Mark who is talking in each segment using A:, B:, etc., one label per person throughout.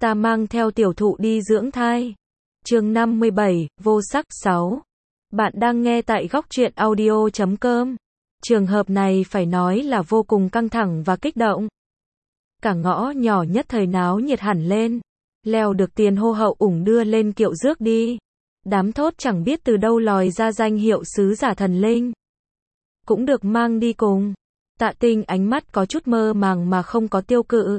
A: Ta mang theo tiểu thụ đi dưỡng thai. Chương 57, vô sắc 6. Bạn đang nghe tại góc truyện audio.com. Trường hợp này phải nói là vô cùng căng thẳng và kích động. Cả ngõ nhỏ nhất thời náo nhiệt hẳn lên. Leo được tiền hô hậu ủng đưa lên kiệu rước đi. Đám thốt chẳng biết từ đâu lòi ra danh hiệu sứ giả thần linh. Cũng được mang đi cùng. Tạ Tinh ánh mắt có chút mơ màng mà không có tiêu cự.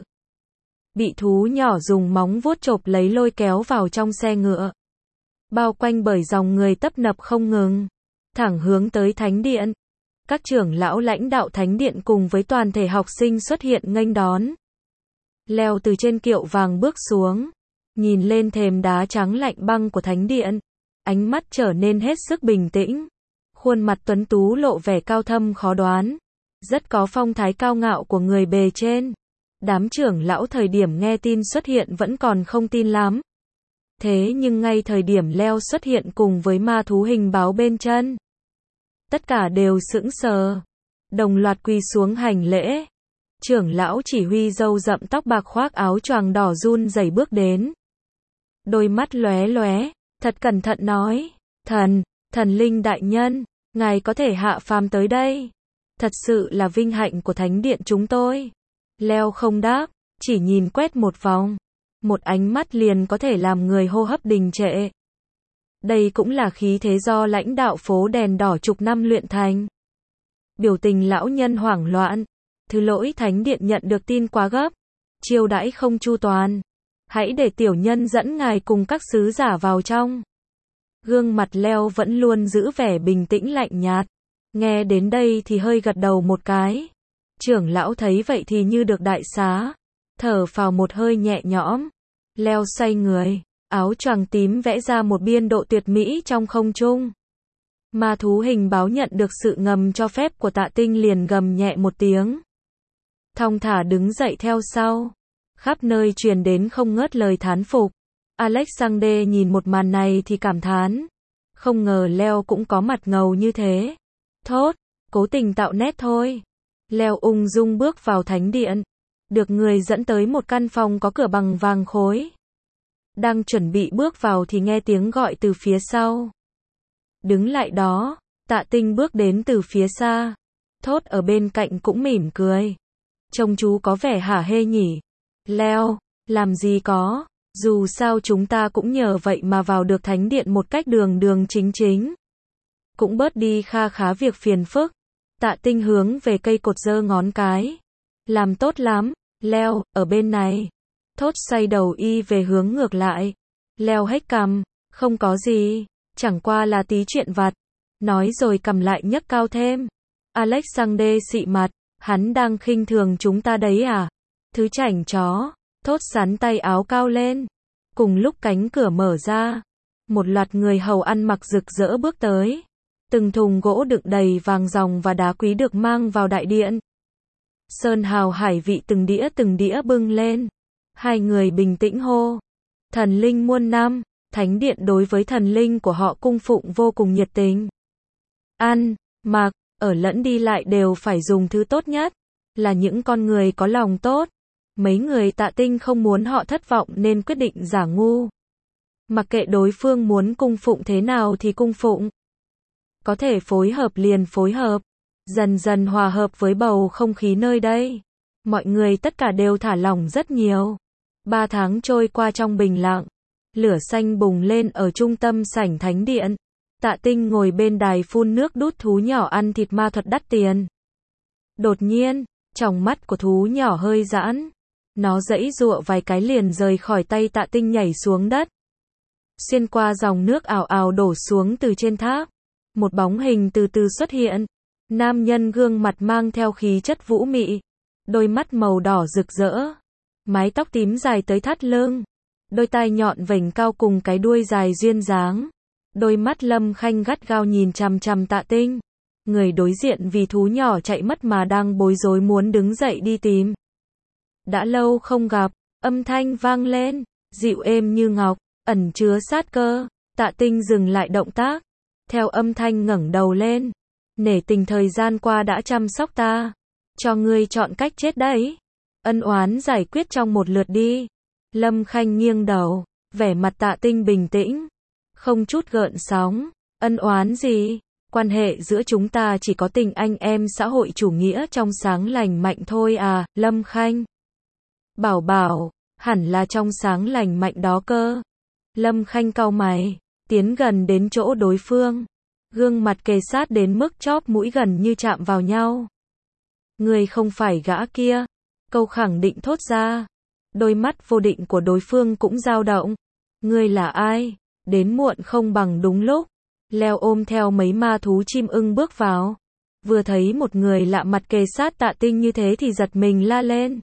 A: Bị thú nhỏ dùng móng vuốt chộp lấy lôi kéo vào trong xe ngựa. Bao quanh bởi dòng người tấp nập không ngừng. Thẳng hướng tới thánh điện. Các trưởng lão lãnh đạo thánh điện cùng với toàn thể học sinh xuất hiện nghênh đón. Leo từ trên kiệu vàng bước xuống. Nhìn lên thềm đá trắng lạnh băng của thánh điện. Ánh mắt trở nên hết sức bình tĩnh. Khuôn mặt tuấn tú lộ vẻ cao thâm khó đoán. Rất có phong thái cao ngạo của người bề trên. Đám trưởng lão thời điểm nghe tin xuất hiện vẫn còn không tin lắm. Thế nhưng ngay thời điểm Leo xuất hiện cùng với ma thú hình báo bên chân. Tất cả đều sững sờ. Đồng loạt quỳ xuống hành lễ. Trưởng lão chỉ huy râu rậm tóc bạc khoác áo choàng đỏ run rẩy bước đến. Đôi mắt lóe lóe, thật cẩn thận nói. Thần linh đại nhân, ngài có thể hạ phàm tới đây. Thật sự là vinh hạnh của thánh điện chúng tôi. Leo không đáp, chỉ nhìn quét một vòng. Một ánh mắt liền có thể làm người hô hấp đình trệ. Đây cũng là khí thế do lãnh đạo phố đèn đỏ chục năm luyện thành. Biểu tình lão nhân hoảng loạn. Thứ lỗi thánh điện nhận được tin quá gấp. Chiêu đãi không chu toàn. Hãy để tiểu nhân dẫn ngài cùng các sứ giả vào trong. Gương mặt Leo vẫn luôn giữ vẻ bình tĩnh lạnh nhạt. Nghe đến đây thì hơi gật đầu một cái. Trưởng lão thấy vậy thì như được đại xá. Thở phào một hơi nhẹ nhõm. Leo xoay người. Áo choàng tím vẽ ra một biên độ tuyệt mỹ trong không trung. Ma thú hình báo nhận được sự ngầm cho phép của Tạ Tinh liền gầm nhẹ một tiếng. Thong thả đứng dậy theo sau. Khắp nơi truyền đến không ngớt lời thán phục. Alexander nhìn một màn này thì cảm thán. Không ngờ Leo cũng có mặt ngầu như thế. Thốt, cố tình tạo nét thôi. Leo ung dung bước vào thánh điện. Được người dẫn tới một căn phòng có cửa bằng vàng khối. Đang chuẩn bị bước vào thì nghe tiếng gọi từ phía sau. Đứng lại đó, Tạ Tinh bước đến từ phía xa. Thốt ở bên cạnh cũng mỉm cười. Trông chú có vẻ hả hê nhỉ. Leo, làm gì có, dù sao chúng ta cũng nhờ vậy mà vào được thánh điện một cách đường đường chính chính. Cũng bớt đi kha khá việc phiền phức. Tạ Tinh hướng về cây cột giơ ngón cái. Làm tốt lắm, Leo, ở bên này. Thốt xoay đầu y về hướng ngược lại. Leo hếch cằm, không có gì, chẳng qua là tí chuyện vặt. Nói rồi cầm lại nhấc cao thêm. Alexander xị mặt, hắn đang khinh thường chúng ta đấy à? Thứ chảnh chó. Thốt sắn tay áo cao lên. Cùng lúc cánh cửa mở ra. Một loạt người hầu ăn mặc rực rỡ bước tới. Từng thùng gỗ đựng đầy vàng ròng và đá quý được mang vào đại điện. Sơn hào hải vị từng đĩa bưng lên. Hai người bình tĩnh hô. Thần linh muôn năm, thánh điện đối với thần linh của họ cung phụng vô cùng nhiệt tình. Ăn, mặc, ở lẫn đi lại đều phải dùng thứ tốt nhất. Là những con người có lòng tốt. Mấy người Tạ Tinh không muốn họ thất vọng nên quyết định giả ngu. Mặc kệ đối phương muốn cung phụng thế nào thì cung phụng. Có thể phối hợp liền phối hợp. Dần dần hòa hợp với bầu không khí nơi đây. Mọi người tất cả đều thả lỏng rất nhiều. 3 tháng trôi qua trong bình lặng. Lửa xanh bùng lên ở trung tâm sảnh thánh điện. Tạ Tinh ngồi bên đài phun nước đút thú nhỏ ăn thịt ma thuật đắt tiền. Đột nhiên, tròng mắt của thú nhỏ hơi giãn. Nó giãy giụa vài cái liền rời khỏi tay Tạ Tinh nhảy xuống đất. Xuyên qua dòng nước ào ào đổ xuống từ trên tháp. Một bóng hình từ từ xuất hiện. Nam nhân gương mặt mang theo khí chất vũ mị. Đôi mắt màu đỏ rực rỡ. Mái tóc tím dài tới thắt lưng. Đôi tai nhọn vểnh cao cùng cái đuôi dài duyên dáng. Đôi mắt Lâm Khanh gắt gao nhìn chằm chằm Tạ Tinh. Người đối diện vì thú nhỏ chạy mất mà đang bối rối muốn đứng dậy đi tìm. Đã lâu không gặp, âm thanh vang lên, dịu êm như ngọc, ẩn chứa sát cơ. Tạ Tinh dừng lại động tác. Theo âm thanh ngẩng đầu lên. Nể tình thời gian qua đã chăm sóc ta. Cho ngươi chọn cách chết đấy. Ân oán giải quyết trong một lượt đi. Lâm Khanh nghiêng đầu, vẻ mặt Tạ Tinh bình tĩnh, không chút gợn sóng. Ân oán gì? Quan hệ giữa chúng ta chỉ có tình anh em xã hội chủ nghĩa trong sáng lành mạnh thôi à, Lâm Khanh. Bảo bảo, hẳn là trong sáng lành mạnh đó cơ. Lâm Khanh cau mày, tiến gần đến chỗ đối phương. Gương mặt kề sát đến mức chóp mũi gần như chạm vào nhau. Người không phải gã kia. Câu khẳng định thốt ra. Đôi mắt vô định của đối phương cũng dao động. Ngươi là ai? Đến muộn không bằng đúng lúc. Leo ôm theo mấy ma thú chim ưng bước vào. Vừa thấy một người lạ mặt kề sát Tạ Tinh như thế thì giật mình la lên.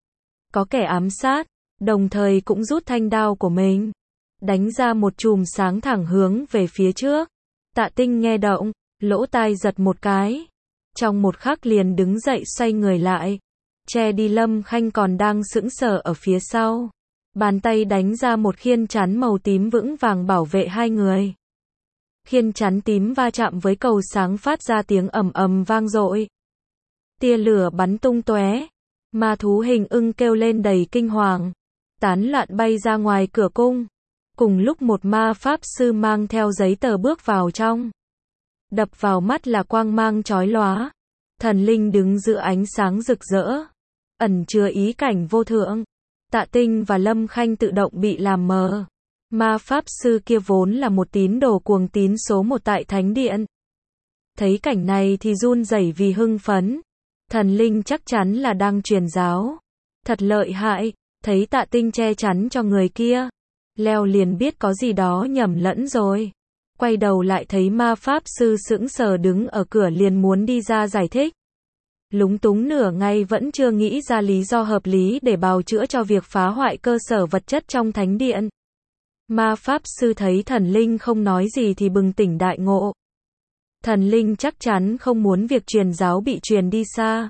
A: Có kẻ ám sát, đồng thời cũng rút thanh đao của mình. Đánh ra một chùm sáng thẳng hướng về phía trước. Tạ Tinh nghe động, lỗ tai giật một cái. Trong một khắc liền đứng dậy xoay người lại. Che đi Lâm Khanh còn đang sững sờ ở phía sau. Bàn tay đánh ra một khiên chắn màu tím vững vàng bảo vệ hai người. Khiên chắn tím va chạm với cầu sáng phát ra tiếng ầm ầm vang dội. Tia lửa bắn tung tóe. Ma thú hình ưng kêu lên đầy kinh hoàng. Tán loạn bay ra ngoài cửa cung. Cùng lúc một ma pháp sư mang theo giấy tờ bước vào trong. Đập vào mắt là quang mang chói lóa. Thần linh đứng giữa ánh sáng rực rỡ. Ẩn chứa ý cảnh vô thượng. Tạ Tinh và Lâm Khanh tự động bị làm mờ. Ma pháp sư kia vốn là một tín đồ cuồng tín số 1 tại Thánh Điện. Thấy cảnh này thì run rẩy vì hưng phấn. Thần linh chắc chắn là đang truyền giáo. Thật lợi hại, thấy Tạ Tinh che chắn cho người kia. Leo liền biết có gì đó nhầm lẫn rồi. Quay đầu lại thấy ma pháp sư sững sờ đứng ở cửa liền muốn đi ra giải thích. Lúng túng nửa ngày vẫn chưa nghĩ ra lý do hợp lý để bào chữa cho việc phá hoại cơ sở vật chất trong Thánh Điện. Ma pháp sư thấy thần linh không nói gì thì bừng tỉnh đại ngộ. Thần linh chắc chắn không muốn việc truyền giáo bị truyền đi xa.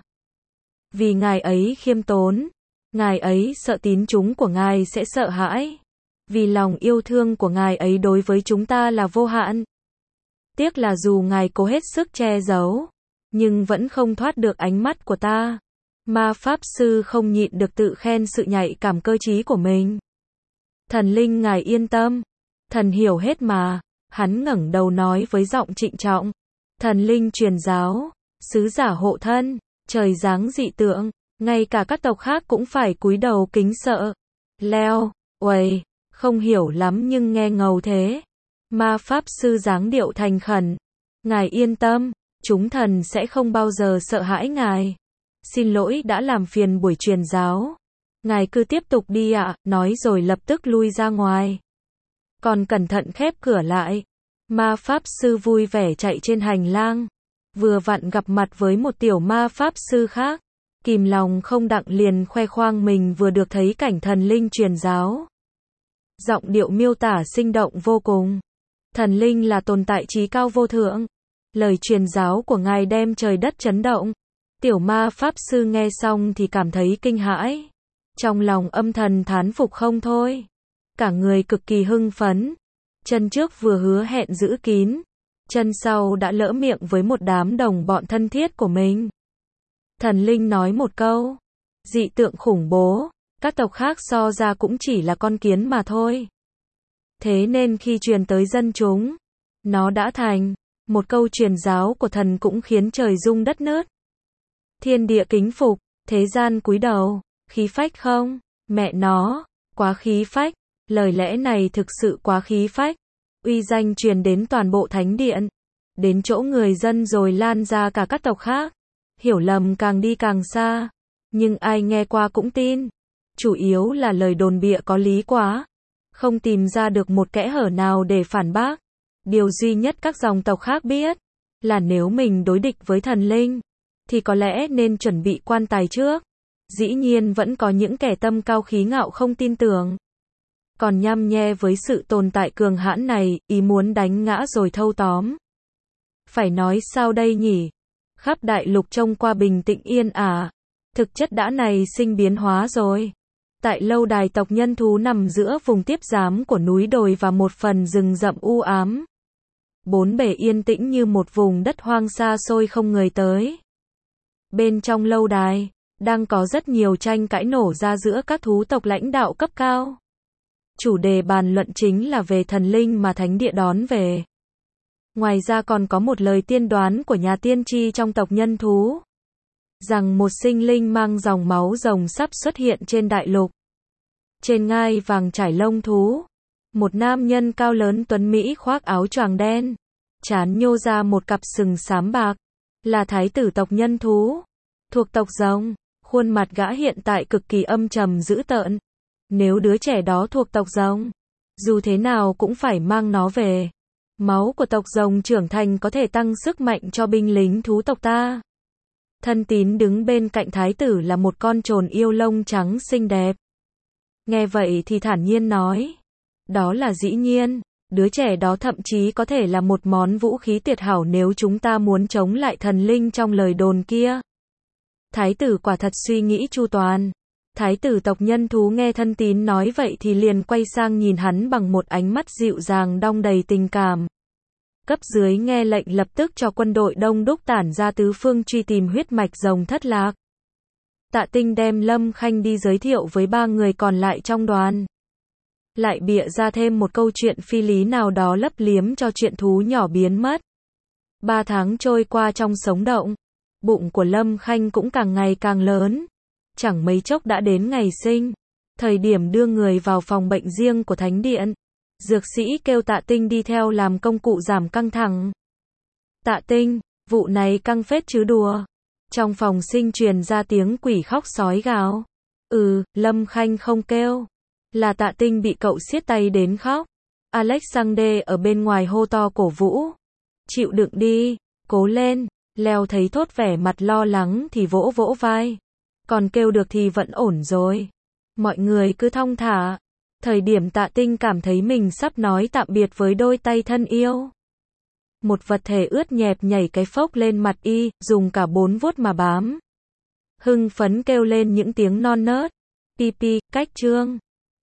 A: Vì ngài ấy khiêm tốn, ngài ấy sợ tín chúng của ngài sẽ sợ hãi. Vì lòng yêu thương của ngài ấy đối với chúng ta là vô hạn. Tiếc là dù ngài cố hết sức che giấu, nhưng vẫn không thoát được ánh mắt của ta. Ma pháp sư không nhịn được tự khen sự nhạy cảm cơ trí của mình. Thần linh ngài yên tâm, thần hiểu hết mà. Hắn ngẩng đầu nói với giọng trịnh trọng. Thần linh truyền giáo, sứ giả hộ thân, trời giáng dị tượng, ngay cả các tộc khác cũng phải cúi đầu kính sợ. Leo, uầy, không hiểu lắm nhưng nghe ngầu thế. Ma pháp sư dáng điệu thành khẩn. Ngài yên tâm, chúng thần sẽ không bao giờ sợ hãi ngài. Xin lỗi đã làm phiền buổi truyền giáo. Ngài cứ tiếp tục đi ạ, nói rồi lập tức lui ra ngoài. Còn cẩn thận khép cửa lại. Ma pháp sư vui vẻ chạy trên hành lang. Vừa vặn gặp mặt với một tiểu ma pháp sư khác. Kìm lòng không đặng liền khoe khoang mình vừa được thấy cảnh thần linh truyền giáo. Giọng điệu miêu tả sinh động vô cùng. Thần linh là tồn tại trí cao vô thượng. Lời truyền giáo của ngài đem trời đất chấn động. Tiểu ma pháp sư nghe xong thì cảm thấy kinh hãi. Trong lòng âm thầm thán phục không thôi. Cả người cực kỳ hưng phấn. Chân trước vừa hứa hẹn giữ kín. Chân sau đã lỡ miệng với một đám đồng bọn thân thiết của mình. Thần linh nói một câu. Dị tượng khủng bố. Các tộc khác so ra cũng chỉ là con kiến mà thôi. Thế nên khi truyền tới dân chúng, nó đã thành. Một câu truyền giáo của thần cũng khiến trời rung đất nứt. Thiên địa kính phục, thế gian cúi đầu. Khí phách không? Mẹ nó, quá khí phách. Lời lẽ này thực sự quá khí phách. Uy danh truyền đến toàn bộ Thánh Điện. Đến chỗ người dân rồi lan ra cả các tộc khác. Hiểu lầm càng đi càng xa. Nhưng ai nghe qua cũng tin. Chủ yếu là lời đồn bịa có lý quá. Không tìm ra được một kẽ hở nào để phản bác. Điều duy nhất các dòng tộc khác biết là nếu mình đối địch với thần linh thì có lẽ nên chuẩn bị quan tài trước. Dĩ nhiên vẫn có những kẻ tâm cao khí ngạo không tin tưởng. Còn nhăm nhe với sự tồn tại cường hãn này, ý muốn đánh ngã rồi thâu tóm. Phải nói sao đây nhỉ? Khắp đại lục trông qua bình tĩnh yên ả. Thực chất đã này sinh biến hóa rồi. Tại lâu đài tộc nhân thú nằm giữa vùng tiếp giám của núi đồi và một phần rừng rậm u ám. Bốn bề yên tĩnh như một vùng đất hoang xa xôi không người tới. Bên trong lâu đài, đang có rất nhiều tranh cãi nổ ra giữa các thú tộc lãnh đạo cấp cao. Chủ đề bàn luận chính là về thần linh mà thánh địa đón về. Ngoài ra còn có một lời tiên đoán của nhà tiên tri trong tộc nhân thú, rằng một sinh linh mang dòng máu rồng sắp xuất hiện trên đại lục. Trên ngai vàng trải lông thú, một nam nhân cao lớn tuấn mỹ khoác áo choàng đen, trán nhô ra một cặp sừng xám bạc, là thái tử tộc nhân thú, thuộc tộc rồng. Khuôn mặt gã hiện tại cực kỳ âm trầm dữ tợn. Nếu đứa trẻ đó thuộc tộc rồng, dù thế nào cũng phải mang nó về. Máu của tộc rồng trưởng thành có thể tăng sức mạnh cho binh lính thú tộc ta. Thân tín đứng bên cạnh thái tử là một con trồn yêu lông trắng xinh đẹp. Nghe vậy thì thản nhiên nói, đó là dĩ nhiên, đứa trẻ đó thậm chí có thể là một món vũ khí tuyệt hảo nếu chúng ta muốn chống lại thần linh trong lời đồn kia. Thái tử quả thật suy nghĩ chu toàn. Thái tử tộc nhân thú nghe thân tín nói vậy thì liền quay sang nhìn hắn bằng một ánh mắt dịu dàng đong đầy tình cảm. Cấp dưới nghe lệnh lập tức cho quân đội đông đúc tản ra tứ phương truy tìm huyết mạch rồng thất lạc. Tạ Tinh đem Lâm Khanh đi giới thiệu với 3 người còn lại trong đoàn. Lại bịa ra thêm một câu chuyện phi lý nào đó lấp liếm cho chuyện thú nhỏ biến mất. 3 tháng trôi qua trong sống động. Bụng của Lâm Khanh cũng càng ngày càng lớn. Chẳng mấy chốc đã đến ngày sinh. Thời điểm đưa người vào phòng bệnh riêng của Thánh Điện, dược sĩ kêu Tạ Tinh đi theo làm công cụ giảm căng thẳng. Tạ Tinh, vụ này căng phết chứ đùa. Trong phòng sinh truyền ra tiếng quỷ khóc sói gào. Lâm Khanh không kêu. Là Tạ Tinh bị cậu siết tay đến khóc. Alexander ở bên ngoài hô to cổ vũ. Chịu đựng đi, cố lên. Leo thấy Thốt vẻ mặt lo lắng thì vỗ vỗ vai. Còn kêu được thì vẫn ổn rồi. Mọi người cứ thong thả. Thời điểm Tạ Tinh cảm thấy mình sắp nói tạm biệt với đôi tay thân yêu. Một vật thể ướt nhẹp nhảy cái phốc lên mặt y, dùng cả 4 vuốt mà bám. Hưng phấn kêu lên những tiếng non nớt. Pi pi, cách chương.